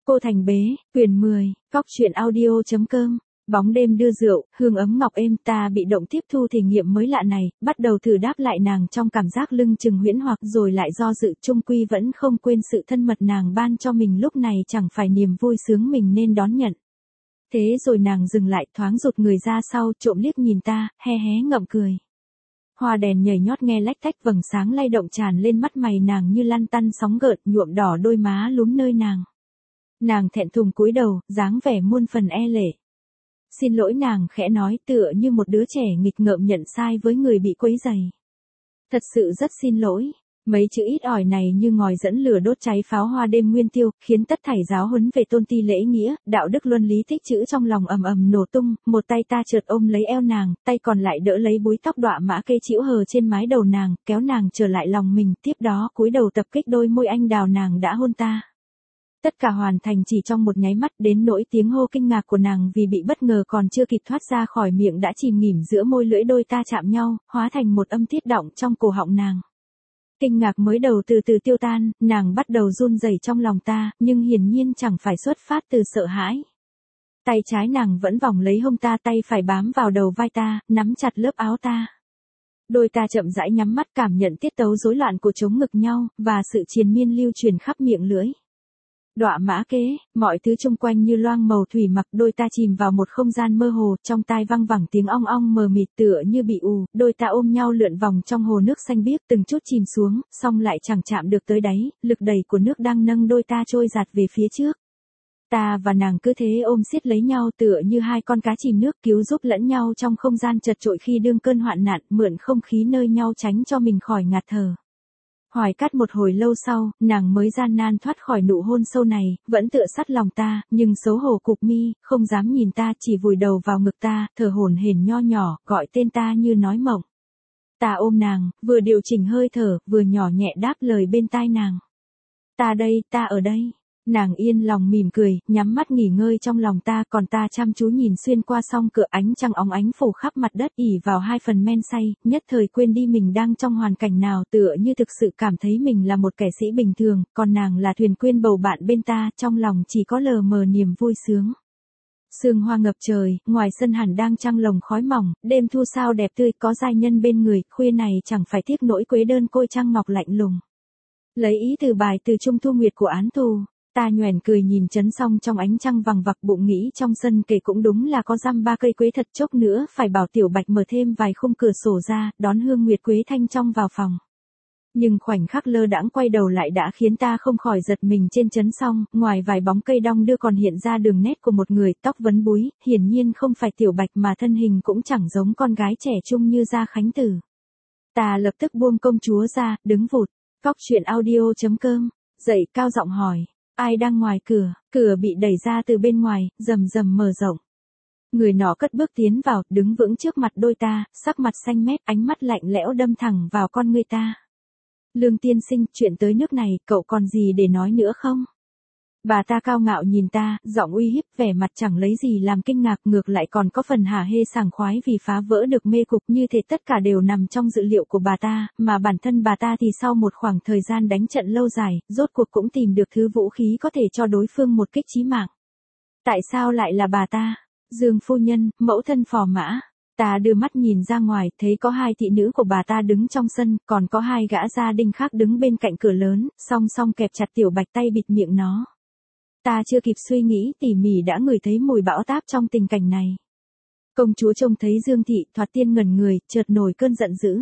Cô Thành Bế, quyền 10, Cóc truyện audio.com. Bóng đêm đưa rượu, hương ấm ngọc êm, ta bị động tiếp thu thể nghiệm mới lạ này, bắt đầu thử đáp lại nàng trong cảm giác lưng chừng huyễn hoặc rồi lại do dự, chung quy vẫn không quên sự thân mật nàng ban cho mình lúc này chẳng phải niềm vui sướng mình nên đón nhận. Thế rồi nàng dừng lại, thoáng rụt người ra sau, trộm liếc nhìn ta, he hé ngậm cười. Hoa đèn nhảy nhót nghe lách tách, vầng sáng lay động tràn lên mắt mày nàng như lăn tăn sóng gợn, nhuộm đỏ đôi má lúm nơi nàng. Nàng thẹn thùng cúi đầu, dáng vẻ muôn phần e lệ. Xin lỗi, nàng khẽ nói, tựa như một đứa trẻ nghịch ngợm nhận sai với người bị quấy rầy. Thật sự rất xin lỗi. Mấy chữ ít ỏi này như ngòi dẫn lửa đốt cháy pháo hoa đêm nguyên tiêu, khiến tất thảy giáo huấn về tôn ti lễ nghĩa, đạo đức luân lý tích trữ trong lòng ầm ầm nổ tung. Một tay ta chợt ôm lấy eo nàng, tay còn lại đỡ lấy búi tóc đọa mã kê chĩu hờ trên mái đầu nàng, kéo nàng trở lại lòng mình, tiếp đó cúi đầu tập kích đôi môi anh đào nàng đã hôn ta. Tất cả hoàn thành chỉ trong một nháy mắt, đến nỗi tiếng hô kinh ngạc của nàng vì bị bất ngờ còn chưa kịp thoát ra khỏi miệng đã chìm nghỉm giữa môi lưỡi đôi ta chạm nhau, hóa thành một âm tiết động trong cổ họng nàng. Kinh ngạc mới đầu từ từ tiêu tan, nàng bắt đầu run rẩy trong lòng ta, nhưng hiển nhiên chẳng phải xuất phát từ sợ hãi. Tay trái nàng vẫn vòng lấy hông ta, tay phải bám vào đầu vai ta, nắm chặt lớp áo ta. Đôi ta chậm rãi nhắm mắt cảm nhận tiết tấu rối loạn của chống ngực nhau, và sự triền miên lưu truyền khắp miệng lưỡi. Đọa mã kế, mọi thứ xung quanh như loang màu thủy mặc, đôi ta chìm vào một không gian mơ hồ, trong tai văng vẳng tiếng ong ong mờ mịt tựa như bị ù, đôi ta ôm nhau lượn vòng trong hồ nước xanh biếc, từng chút chìm xuống, song lại chẳng chạm được tới đáy, lực đẩy của nước đang nâng đôi ta trôi dạt về phía trước. Ta và nàng cứ thế ôm siết lấy nhau tựa như hai con cá chìm nước, cứu giúp lẫn nhau trong không gian chật chội khi đương cơn hoạn nạn, mượn không khí nơi nhau tránh cho mình khỏi ngạt thở. Hoài cắt một hồi lâu sau, nàng mới gian nan thoát khỏi nụ hôn sâu này, vẫn tựa sát lòng ta, nhưng xấu hổ cụp mi, không dám nhìn ta, chỉ vùi đầu vào ngực ta, thở hổn hển nho nhỏ, gọi tên ta như nói mộng. Ta ôm nàng, vừa điều chỉnh hơi thở, vừa nhỏ nhẹ đáp lời bên tai nàng. Ta đây, ta ở đây. Nàng yên lòng mỉm cười, nhắm mắt nghỉ ngơi trong lòng ta, còn ta chăm chú nhìn xuyên qua song cửa, ánh trăng óng ánh phủ khắp mặt đất, ỉ vào hai phần men say, nhất thời quên đi mình đang trong hoàn cảnh nào, tựa như thực sự cảm thấy mình là một kẻ sĩ bình thường, còn nàng là thuyền quyên bầu bạn bên ta, trong lòng chỉ có lờ mờ niềm vui sướng. Sương hoa ngập trời, ngoài sân hẳn đang trăng lồng khói mỏng, đêm thu sao đẹp tươi, có giai nhân bên người, khuya này chẳng phải tiếc nỗi quế đơn côi trăng ngọc lạnh lùng. Lấy ý từ bài từ Trung Thu Nguyệt của Án Thù. Ta nhoẻn cười nhìn Trấn Song trong ánh trăng vằng vặc, bụng nghĩ trong sân kể cũng đúng là có dăm ba cây quế, thật chốc nữa phải bảo Tiểu Bạch mở thêm vài khung cửa sổ ra, đón hương nguyệt quế thanh trong vào phòng. Nhưng khoảnh khắc lơ đãng quay đầu lại đã khiến ta không khỏi giật mình. Trên Trấn Song, ngoài vài bóng cây đong đưa còn hiện ra đường nét của một người, tóc vấn búi, hiển nhiên không phải Tiểu Bạch mà thân hình cũng chẳng giống con gái trẻ trung như Gia Khánh Tử. Ta lập tức buông công chúa ra, đứng vụt. Cóc truyện audio.com, dậy cao giọng hỏi. Ai đang ngoài cửa? Cửa bị đẩy ra từ bên ngoài, rầm rầm mở rộng. Người nọ cất bước tiến vào, đứng vững trước mặt đôi ta, sắc mặt xanh mét, ánh mắt lạnh lẽo đâm thẳng vào con ngươi ta. Lương tiên sinh, chuyện tới nước này, cậu còn gì để nói nữa không? Bà ta cao ngạo nhìn ta, giọng uy hiếp, vẻ mặt chẳng lấy gì làm kinh ngạc, ngược lại còn có phần hả hê sảng khoái vì phá vỡ được mê cục, như thể tất cả đều nằm trong dự liệu của bà ta, mà bản thân bà ta thì sau một khoảng thời gian đánh trận lâu dài, rốt cuộc cũng tìm được thứ vũ khí có thể cho đối phương một kích chí mạng. Tại sao lại là bà ta? Dương phu nhân, mẫu thân Phò Mã. Ta đưa mắt nhìn ra ngoài, thấy có hai thị nữ của bà ta đứng trong sân, còn có hai gã gia đình khác đứng bên cạnh cửa lớn, song song kẹp chặt Tiểu Bạch, tay bịt miệng nó. Ta chưa kịp suy nghĩ tỉ mỉ đã ngửi thấy mùi bão táp trong tình cảnh này. Công chúa trông thấy Dương thị, thoạt tiên ngẩn người, chợt nổi cơn giận dữ.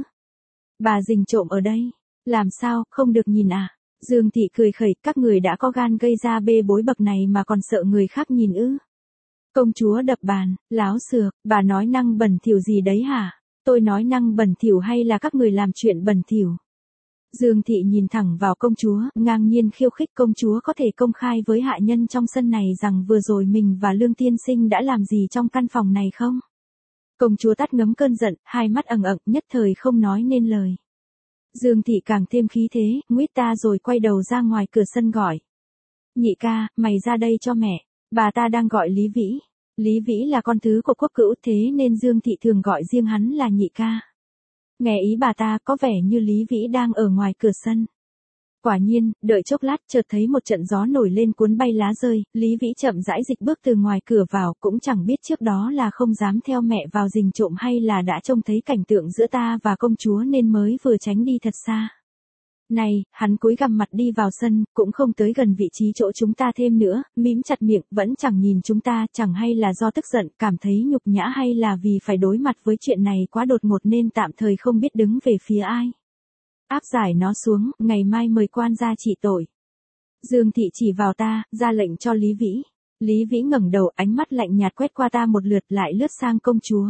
Bà rình trộm ở đây. Làm sao, không được nhìn à? Dương thị cười khẩy, các người đã có gan gây ra bê bối bậc này mà còn sợ người khác nhìn ư? Công chúa đập bàn, láo xược, bà nói năng bẩn thỉu gì đấy hả? Tôi nói năng bẩn thỉu hay là các người làm chuyện bẩn thỉu? Dương thị nhìn thẳng vào công chúa, ngang nhiên khiêu khích. Công chúa có thể công khai với hạ nhân trong sân này rằng vừa rồi mình và Lương tiên sinh đã làm gì trong căn phòng này không? Công chúa tắt ngấm cơn giận, hai mắt ẩn ẩn, nhất thời không nói nên lời. Dương thị càng thêm khí thế, nguýt ta rồi quay đầu ra ngoài cửa sân gọi. Nhị ca, mày ra đây cho mẹ. Bà ta đang gọi Lý Vĩ. Lý Vĩ là con thứ của Quốc Cữu, thế nên Dương thị thường gọi riêng hắn là nhị ca. Nghe ý bà ta, có vẻ như Lý Vĩ đang ở ngoài cửa sân. Quả nhiên, đợi chốc lát chợt thấy một trận gió nổi lên cuốn bay lá rơi, Lý Vĩ chậm rãi dịch bước từ ngoài cửa vào, cũng chẳng biết trước đó là không dám theo mẹ vào rình trộm hay là đã trông thấy cảnh tượng giữa ta và công chúa nên mới vừa tránh đi thật xa. Này, hắn cúi gằm mặt đi vào sân, cũng không tới gần vị trí chỗ chúng ta thêm nữa, mím chặt miệng, vẫn chẳng nhìn chúng ta, chẳng hay là do tức giận, cảm thấy nhục nhã hay là vì phải đối mặt với chuyện này quá đột ngột nên tạm thời không biết đứng về phía ai. Áp giải nó xuống, ngày mai mời quan ra trị tội. Dương Thị chỉ vào ta, ra lệnh cho Lý Vĩ. Lý Vĩ ngẩng đầu, ánh mắt lạnh nhạt quét qua ta một lượt lại lướt sang công chúa.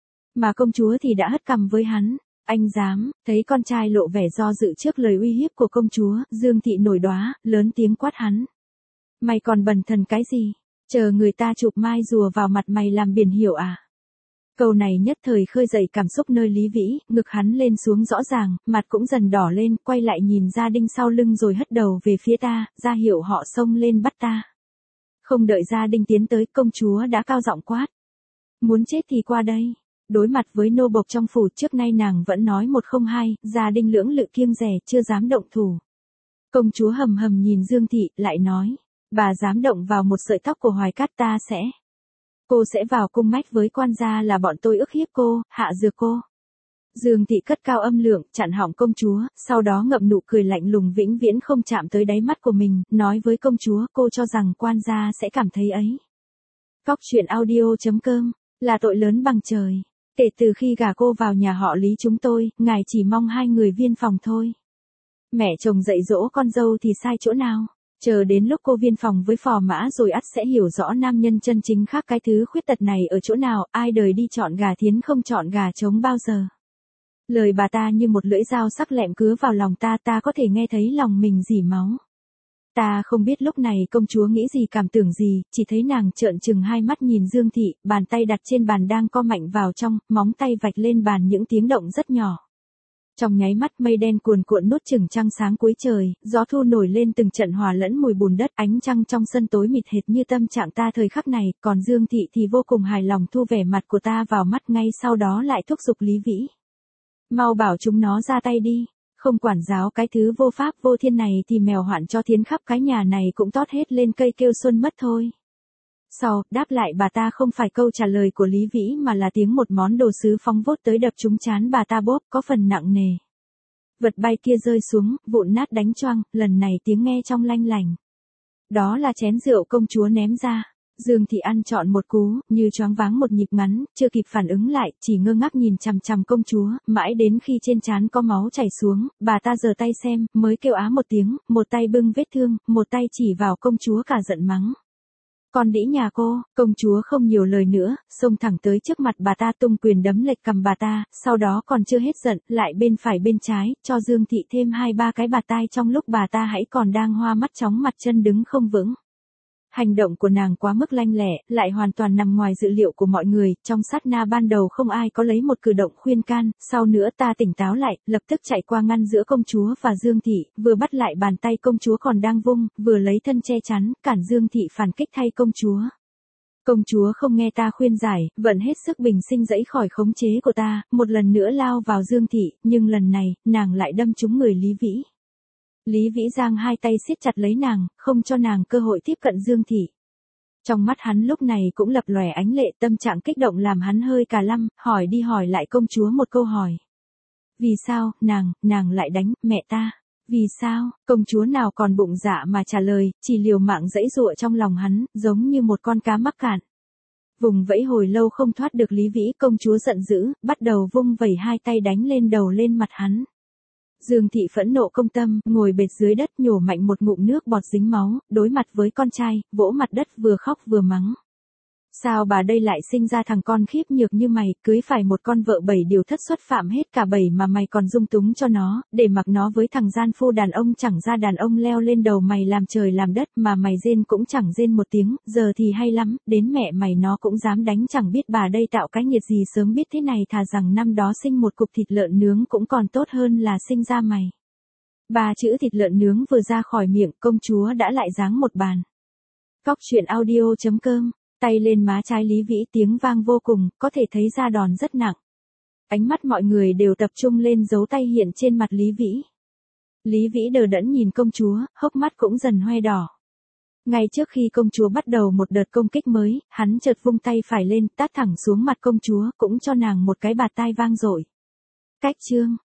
Mà công chúa thì đã hất cằm với hắn. Anh dám, thấy con trai lộ vẻ do dự trước lời uy hiếp của công chúa, Dương Thị nổi đoá, lớn tiếng quát hắn. Mày còn bần thần cái gì? Chờ người ta chụp mai rùa vào mặt mày làm biển hiệu à? Câu này nhất thời khơi dậy cảm xúc nơi Lý Vĩ, ngực hắn lên xuống rõ ràng, mặt cũng dần đỏ lên, quay lại nhìn gia đình sau lưng rồi hất đầu về phía ta, ra hiệu họ xông lên bắt ta. Không đợi gia đình tiến tới, công chúa đã cao giọng quát. Muốn chết thì qua đây. Đối mặt với nô bộc trong phủ trước nay nàng vẫn nói một không hai, gia đình lưỡng lự kiêng rẻ chưa dám động thủ. Công chúa hầm hầm nhìn Dương Thị, lại nói, bà dám động vào một sợi tóc của Hoài Cát ta sẽ. Cô sẽ vào cung mách với quan gia là bọn tôi ức hiếp cô, hạ dược cô. Dương Thị cất cao âm lượng, chặn họng công chúa, sau đó ngậm nụ cười lạnh lùng vĩnh viễn không chạm tới đáy mắt của mình, nói với công chúa cô cho rằng quan gia sẽ cảm thấy ấy. Cóc truyện audio.com, là tội lớn bằng trời. Kể từ khi gả cô vào nhà họ Lý chúng tôi, ngài chỉ mong 2 người viên phòng thôi. Mẹ chồng dạy dỗ con dâu thì sai chỗ nào? Chờ đến lúc cô viên phòng với phò mã rồi ắt sẽ hiểu rõ nam nhân chân chính khác cái thứ khuyết tật này ở chỗ nào, ai đời đi chọn gà thiến không chọn gà trống bao giờ. Lời bà ta như một lưỡi dao sắc lẹm cứa vào lòng ta, ta có thể nghe thấy lòng mình rỉ máu. Ta không biết lúc này công chúa nghĩ gì cảm tưởng gì, chỉ thấy nàng trợn trừng hai mắt nhìn Dương Thị, bàn tay đặt trên bàn đang co mạnh vào trong, móng tay vạch lên bàn những tiếng động rất nhỏ. Trong nháy mắt mây đen cuồn cuộn nuốt chửng trăng sáng cuối trời, gió thu nổi lên từng trận hòa lẫn mùi bùn đất, ánh trăng trong sân tối mịt hệt như tâm trạng ta thời khắc này, còn Dương Thị thì vô cùng hài lòng thu vẻ mặt của ta vào mắt ngay sau đó lại thúc giục Lý Vĩ. Mau bảo chúng nó ra tay đi, không quản giáo cái thứ vô pháp vô thiên này thì mèo hoạn cho thiến khắp cái nhà này cũng tót hết lên cây kêu xuân mất thôi. Sau, đáp lại bà ta không phải câu trả lời của Lý Vĩ mà là tiếng một món đồ sứ phóng vốt tới đập trúng chán bà ta bốp có phần nặng nề. Vật bay kia rơi xuống, vụn nát đánh choang, lần này tiếng nghe trong lanh lành. Đó là chén rượu công chúa ném ra. Dương Thị ăn trọn một cú, như choáng váng một nhịp ngắn, chưa kịp phản ứng lại, chỉ ngơ ngác nhìn chằm chằm công chúa, mãi đến khi trên trán có máu chảy xuống, bà ta giơ tay xem, mới kêu á một tiếng, một tay bưng vết thương, một tay chỉ vào công chúa cả giận mắng. Con đĩ nhà cô, công chúa không nhiều lời nữa, xông thẳng tới trước mặt bà ta tung quyền đấm lệch cầm bà ta, sau đó còn chưa hết giận, lại bên phải bên trái, cho Dương Thị thêm 2-3 cái bạt tai trong lúc bà ta hãy còn đang hoa mắt chóng mặt chân đứng không vững. Hành động của nàng quá mức lanh lẹ, lại hoàn toàn nằm ngoài dự liệu của mọi người, trong sát na ban đầu không ai có lấy một cử động khuyên can, sau nữa ta tỉnh táo lại, lập tức chạy qua ngăn giữa công chúa và Dương Thị, vừa bắt lại bàn tay công chúa còn đang vung, vừa lấy thân che chắn, cản Dương Thị phản kích thay công chúa. Công chúa không nghe ta khuyên giải, vận hết sức bình sinh dẫy khỏi khống chế của ta, một lần nữa lao vào Dương Thị, nhưng lần này, nàng lại đâm trúng người Lý Vĩ. Lý Vĩ giang hai tay siết chặt lấy nàng, không cho nàng cơ hội tiếp cận Dương Thị. Trong mắt hắn lúc này cũng lập lòe ánh lệ, tâm trạng kích động làm hắn hơi cà lăm, hỏi đi hỏi lại công chúa một câu hỏi. Vì sao, nàng lại đánh, mẹ ta? Vì sao, công chúa nào còn bụng dạ mà trả lời, chỉ liều mạng dẫy dụa trong lòng hắn, giống như một con cá mắc cạn. Vùng vẫy hồi lâu không thoát được Lý Vĩ, công chúa giận dữ, bắt đầu vung vẩy hai tay đánh lên đầu lên mặt hắn. Dương Thị phẫn nộ công tâm, ngồi bệt dưới đất nhổ mạnh một ngụm nước bọt dính máu, đối mặt với con trai, vỗ mặt đất vừa khóc vừa mắng. Sao bà đây lại sinh ra thằng con khiếp nhược như mày, cưới phải một con vợ 7 điều thất xuất phạm hết cả 7 mà mày còn dung túng cho nó, để mặc nó với thằng gian phu đàn ông chẳng ra đàn ông leo lên đầu mày làm trời làm đất mà mày rên cũng chẳng rên một tiếng, giờ thì hay lắm, đến mẹ mày nó cũng dám đánh chẳng biết bà đây tạo cái nhiệt gì sớm biết thế này thà rằng năm đó sinh một cục thịt lợn nướng cũng còn tốt hơn là sinh ra mày. 3 chữ thịt lợn nướng vừa ra khỏi miệng, công chúa đã lại giáng một bàn. Cóc truyện audio.com. Tay lên má trái Lý Vĩ tiếng vang vô cùng, có thể thấy ra đòn rất nặng. Ánh mắt mọi người đều tập trung lên dấu tay hiện trên mặt Lý Vĩ. Lý Vĩ đờ đẫn nhìn công chúa, hốc mắt cũng dần hoe đỏ. Ngay trước khi công chúa bắt đầu một đợt công kích mới, hắn chợt vung tay phải lên, tát thẳng xuống mặt công chúa, cũng cho nàng một cái bạt tai vang dội. Cách chương